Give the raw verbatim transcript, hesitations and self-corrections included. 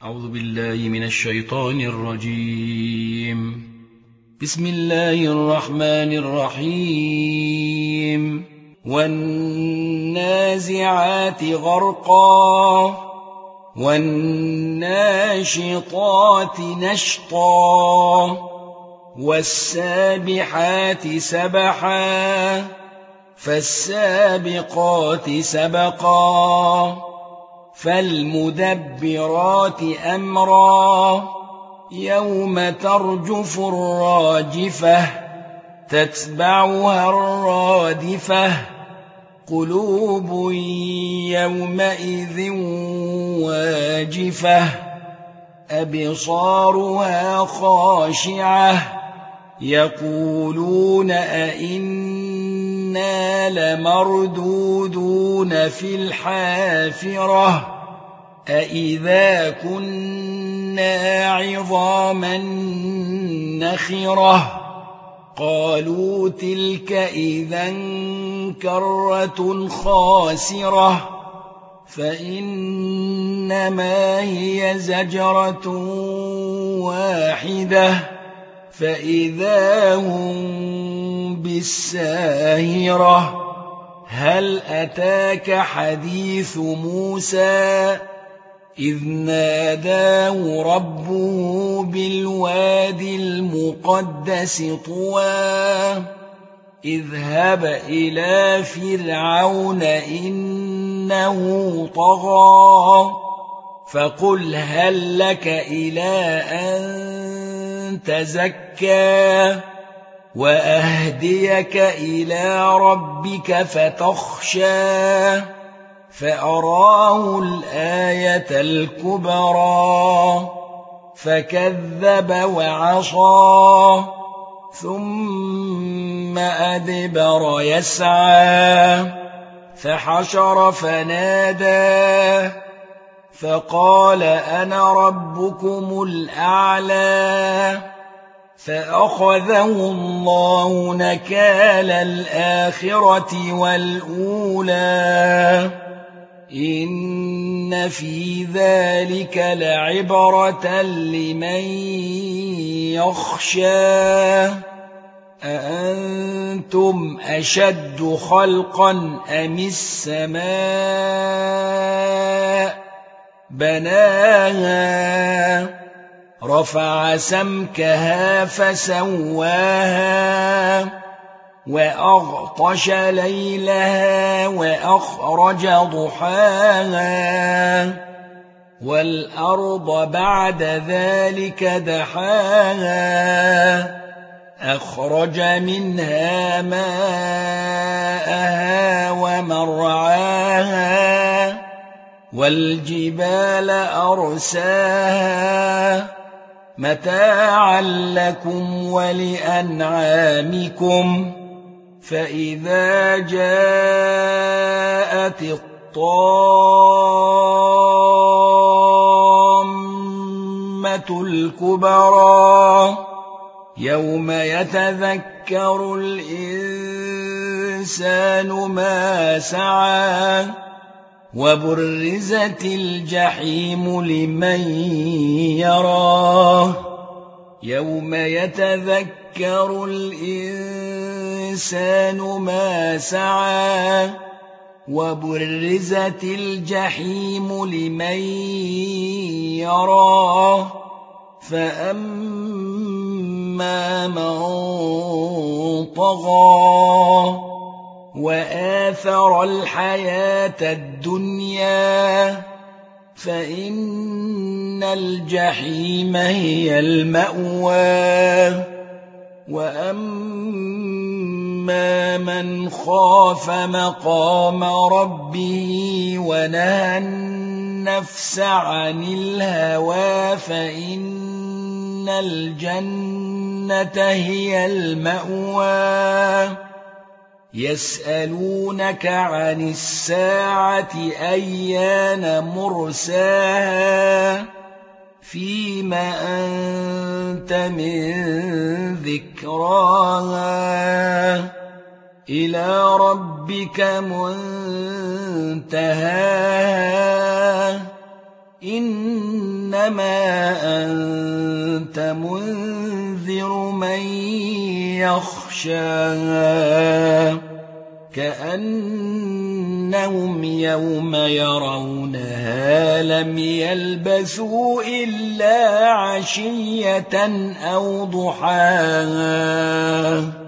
أعوذ بالله من الشيطان الرجيم. بسم الله الرحمن الرحيم. والنازعات غرقا والناشطات نشطا والسابحات سبحا فالسابقات سبقا فالمدبرات أمرا يوم ترجف الراجفة تتبعها الرادفة قلوب يومئذ واجفة أبصارها خاشعة يقولون أئنا لمردودون في الحافرة أئذا كنا عظاما نخرة قالوا تلك إذا كرة خاسرة فإنما هي زجرة واحدة فإذا هم بالساهرة هل أتاك حديث موسى إذ ناداه ربه بالوادي المقدس طوى اذهب إلى فرعون إنه طغى فقل هل لك إلى أن تزكى وأهديك إلى ربك فتخشى فأراه الآية الكبرى فكذب وعصى ثم أدبر يسعى فحشر فنادى فقال أنا ربكم الأعلى فأخذه الله نكال الآخرة والأولى إن في ذلك لعبرة لمن يخشى أأنتم أشد خلقا أم السماء بناها رفع سمكها فسواها وأغطش ليلها وأخرج ضحاها والأرض بعد ذلك دحاها أخرج منها ماءها ومرعاها والجبال أرساها متاعا لكم ولأنعامكم فإذا جاءت الطامة الكبرى يوم يتذكر الإنسان ما سعى وبرزت الجحيم لمن يراه يوم يتذكر الإنسان ما سعى وبرزت الجحيم لمن يراه فأما من طغى وآثر الحياة الدنيا فإن الجحيم هي المأوى وأما من خاف مقام ربه ونهى النفس عن الهوى فإن الجنة هي المأوى يسألونك عن الساعة أيان مرساها فيم أنت من ذكراها إلى ربك منتهاها إن إنما أنت منذر من يخشاها كأنهم يوم يرونها لم يلبثوا إلا عشية أو ضحاها